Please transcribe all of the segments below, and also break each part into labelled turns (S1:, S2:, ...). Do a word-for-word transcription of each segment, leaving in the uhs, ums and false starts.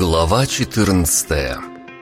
S1: Глава четырнадцатая.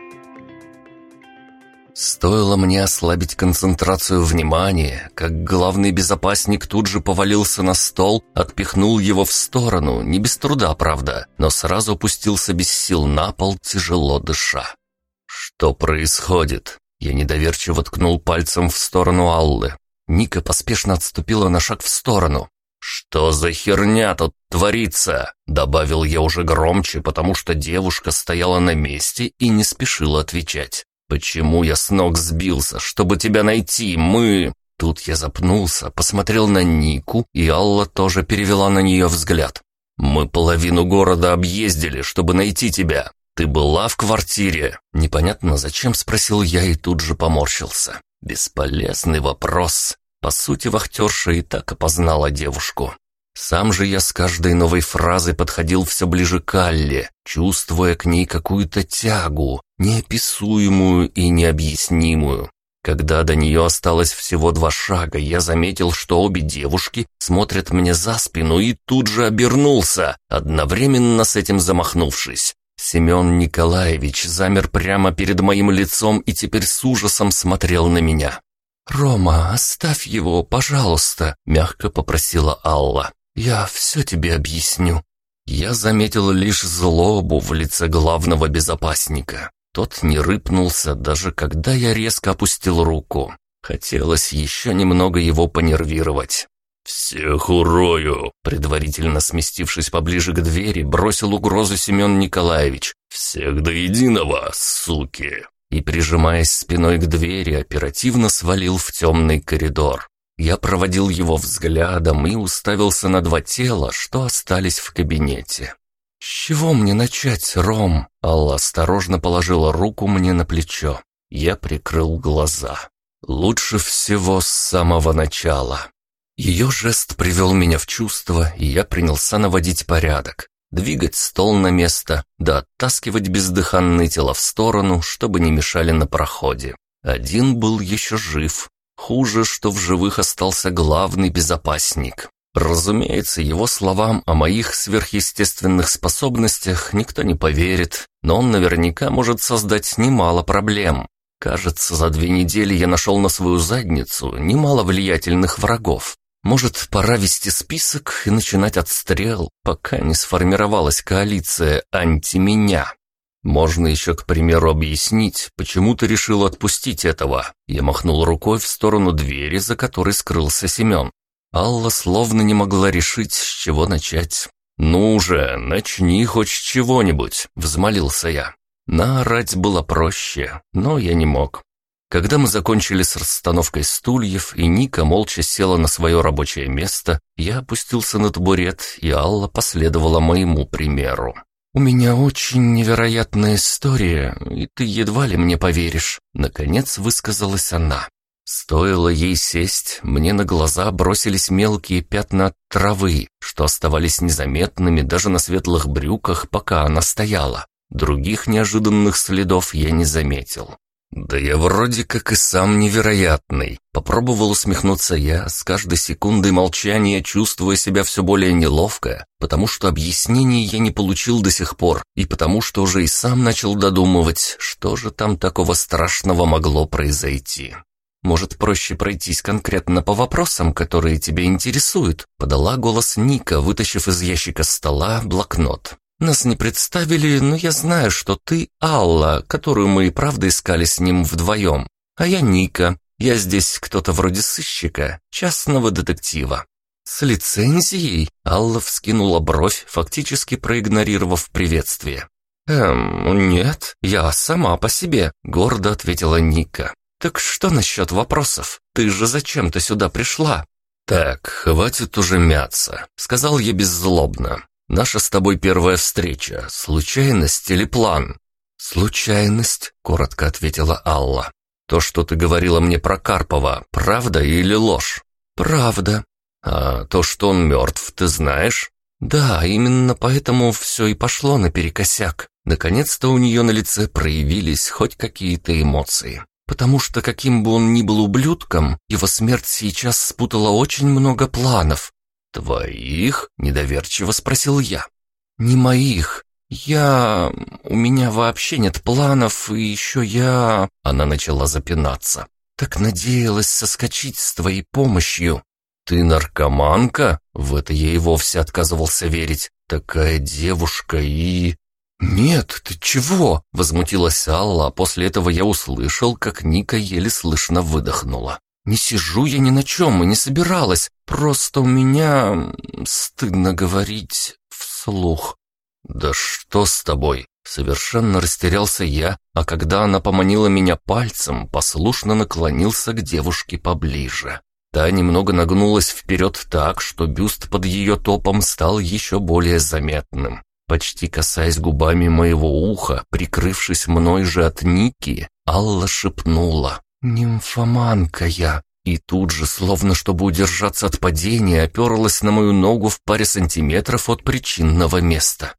S1: Стоило мне ослабить концентрацию внимания, как главный безопасник тут же повалился на стол, отпихнул его в сторону, не без труда, правда, но сразу опустился без сил на пол, тяжело дыша. «Что происходит?» Я недоверчиво ткнул пальцем в сторону Аллы. Ника поспешно отступила на шаг в сторону. «Что за херня тут творится?» — добавил я уже громче, потому что девушка стояла на месте и не спешила отвечать. «Почему я с ног сбился? Чтобы тебя найти, мы...» Тут я запнулся, посмотрел на Нику, и Алла тоже перевела на нее взгляд. «Мы половину города объездили, чтобы найти тебя. Ты была в квартире?» Непонятно зачем, спросил я и тут же поморщился. Бесполезный вопрос. По сути, вахтерша и так опознала девушку. Сам же я с каждой новой фразой подходил все ближе к Алле, чувствуя к ней какую-то тягу, неописуемую и необъяснимую. Когда до нее осталось всего два шага, я заметил, что обе девушки смотрят мне за спину, и тут же обернулся, одновременно с этим замахнувшись. Семен Николаевич замер прямо перед моим лицом и теперь с ужасом смотрел на меня. «Рома, оставь его, пожалуйста», — мягко попросила Алла. «Я все тебе объясню». Я заметил лишь злобу в лице главного безопасника. Тот не рыпнулся, даже когда я резко опустил руку. Хотелось еще немного его понервировать. «Всех урою!» — предварительно сместившись поближе к двери, бросил угрозу Семен Николаевич. «Всех до единого, суки!» И, прижимаясь спиной к двери, оперативно свалил в темный коридор. Я проводил его взглядом и уставился на два тела, что остались в кабинете. «С чего мне начать, Ром?» Алла осторожно положила руку мне на плечо. Я прикрыл глаза. «Лучше всего с самого начала». Ее жест привел меня в чувство, и я принялся наводить порядок. Двигать стол на место, да оттаскивать бездыханные тела в сторону, чтобы не мешали на проходе. Один был еще жив. Хуже, что в живых остался главный безопасник. Разумеется, его словам о моих сверхъестественных способностях никто не поверит, но он наверняка может создать немало проблем. Кажется, за две недели я нашел на свою задницу немало влиятельных врагов. Может, пора вести список и начинать отстрел, пока не сформировалась коалиция анти-меня. Можно еще, к примеру, объяснить, почему ты решил отпустить этого. Я махнул рукой в сторону двери, за которой скрылся Семен. Алла словно не могла решить, с чего начать. «Ну же, начни хоть с чего-нибудь», — взмолился я. Наорать было проще, но я не мог. Когда мы закончили с расстановкой стульев, и Ника молча села на свое рабочее место, я опустился на табурет, и Алла последовала моему примеру. «У меня очень невероятная история, и ты едва ли мне поверишь», — наконец высказалась она. Стоило ей сесть, мне на глаза бросились мелкие пятна от травы, что оставались незаметными даже на светлых брюках, пока она стояла. Других неожиданных следов я не заметил. «Да я вроде как и сам невероятный», — попробовал усмехнуться я, с каждой секундой молчания чувствуя себя все более неловко, потому что объяснений я не получил до сих пор, и потому что уже и сам начал додумывать, что же там такого страшного могло произойти. «Может, проще пройтись конкретно по вопросам, которые тебя интересуют?» — подала голос Ника, вытащив из ящика стола блокнот. «Нас не представили, но я знаю, что ты Алла, которую мы и правда искали с ним вдвоем. А я Ника. Я здесь кто-то вроде сыщика, частного детектива». «С лицензией?» — Алла вскинула бровь, фактически проигнорировав приветствие. «Эм, нет, я сама по себе», — гордо ответила Ника. «Так что насчет вопросов? Ты же зачем-то сюда пришла?» «Так, хватит уже мяться», — сказал я беззлобно. «Наша с тобой первая встреча. Случайность или план?» «Случайность», — коротко ответила Алла. «То, что ты говорила мне про Карпова, правда или ложь?» «Правда». «А то, что он мертв, ты знаешь?» «Да, именно поэтому все и пошло наперекосяк. Наконец-то у нее на лице проявились хоть какие-то эмоции. Потому что, каким бы он ни был ублюдком, его смерть сейчас спутала очень много планов». «Твоих?» — недоверчиво спросил я. «Не моих. «Я... у меня вообще нет планов, и еще я...» Она начала запинаться. «Так надеялась соскочить с твоей помощью». «Ты наркоманка?» В это я и вовсе отказывался верить. «Такая девушка и...» «Нет, ты чего?» — возмутилась Алла, а после этого я услышал, как Ника еле слышно выдохнула. «Не сижу я ни на чем и не собиралась, просто у меня... стыдно говорить вслух». «Да что с тобой?» Совершенно растерялся я, а когда она поманила меня пальцем, послушно наклонился к девушке поближе. Та немного нагнулась вперед так, что бюст под ее топом стал еще более заметным. Почти касаясь губами моего уха, прикрывшись мной же от Ники, Алла шепнула: «Нимфоманка я!» И тут же, словно чтобы удержаться от падения, оперлась на мою ногу в паре сантиметров от причинного места.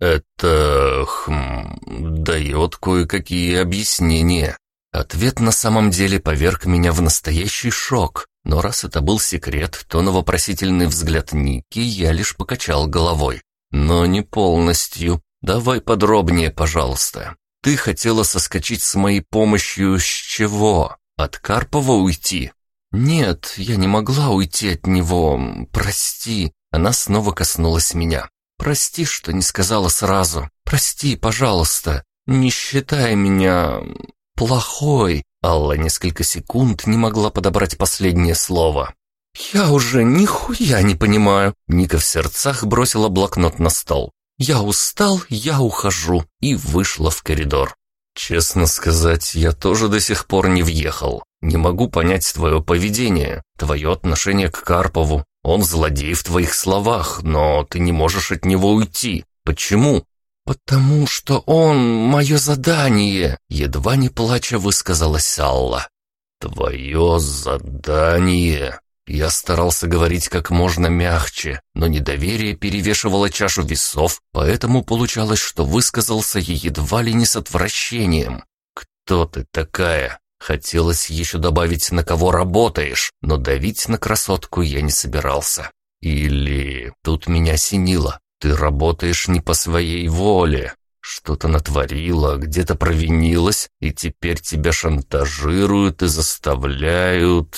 S1: «Это... хм... дает кое-какие объяснения». Ответ на самом деле поверг меня в настоящий шок, но раз это был секрет, то на вопросительный взгляд Ники я лишь покачал головой. «Но не полностью. Давай подробнее, пожалуйста. Ты хотела соскочить с моей помощью с чего? От Карпова уйти?» «Нет, я не могла уйти от него. Прости». Она снова коснулась меня. «Прости, что не сказала сразу. Прости, пожалуйста. Не считай меня... плохой». Алла несколько секунд не могла подобрать последнее слово. «Я уже нихуя не понимаю». Ника в сердцах бросила блокнот на стол. «Я устал, я ухожу». И вышла в коридор. «Честно сказать, я тоже до сих пор не въехал. Не могу понять твое поведение, твое отношение к Карпову. Он злодей в твоих словах, но ты не можешь от него уйти. Почему?» «Потому что он мое задание», — едва не плача высказалась Алла. «Твое задание...» Я старался говорить как можно мягче, но недоверие перевешивало чашу весов, поэтому получалось, что высказался я едва ли не с отвращением. «Кто ты такая?» Хотелось еще добавить, на кого работаешь, но давить на красотку я не собирался. Или тут меня осенило. Ты работаешь не по своей воле. Что-то натворила, где-то провинилась, и теперь тебя шантажируют и заставляют...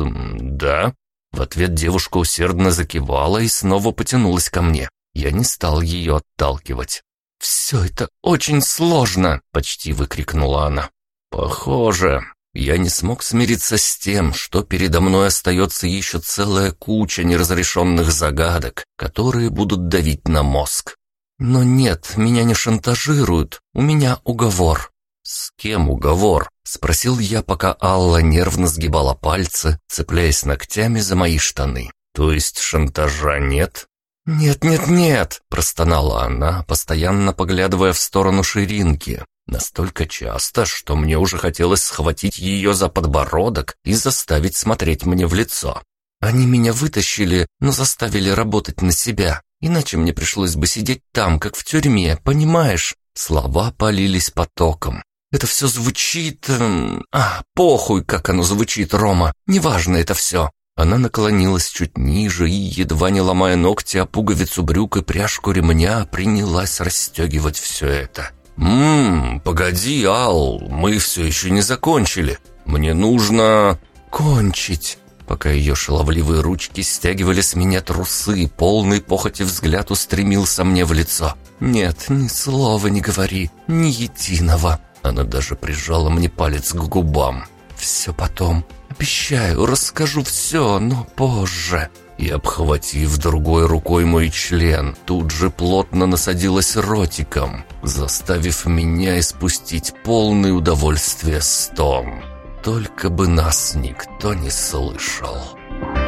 S1: Да?» В ответ девушка усердно закивала и снова потянулась ко мне. Я не стал ее отталкивать. «Все это очень сложно!» — почти выкрикнула она. «Похоже, я не смог смириться с тем, что передо мной остается еще целая куча неразрешенных загадок, которые будут давить на мозг. Но нет, меня не шантажируют, у меня уговор». «С кем уговор?» — спросил я, пока Алла нервно сгибала пальцы, цепляясь ногтями за мои штаны. «То есть шантажа нет?» «Нет, нет, нет!» — простонала она, постоянно поглядывая в сторону ширинки. Настолько часто, что мне уже хотелось схватить ее за подбородок и заставить смотреть мне в лицо. «Они меня вытащили, но заставили работать на себя, иначе мне пришлось бы сидеть там, как в тюрьме, понимаешь?» Слова полились потоком. «Это все звучит... Эм, а, похуй, как оно звучит, Рома, неважно это все». Она наклонилась чуть ниже и, едва не ломая ногти о пуговицу брюк и пряжку ремня, принялась расстегивать все это. «Ммм, погоди, Ал, мы все еще не закончили. Мне нужно...» «Кончить». Пока ее шаловливые ручки стягивали с меня трусы, полный похоти взгляд устремился мне в лицо. «Нет, ни слова не говори, ни единого». Она даже прижала мне палец к губам. «Все потом. Обещаю, расскажу все, но позже». И, обхватив другой рукой мой член, тут же плотно насадилась ротиком, заставив меня испустить полное удовольствие стон. Только бы нас никто не слышал.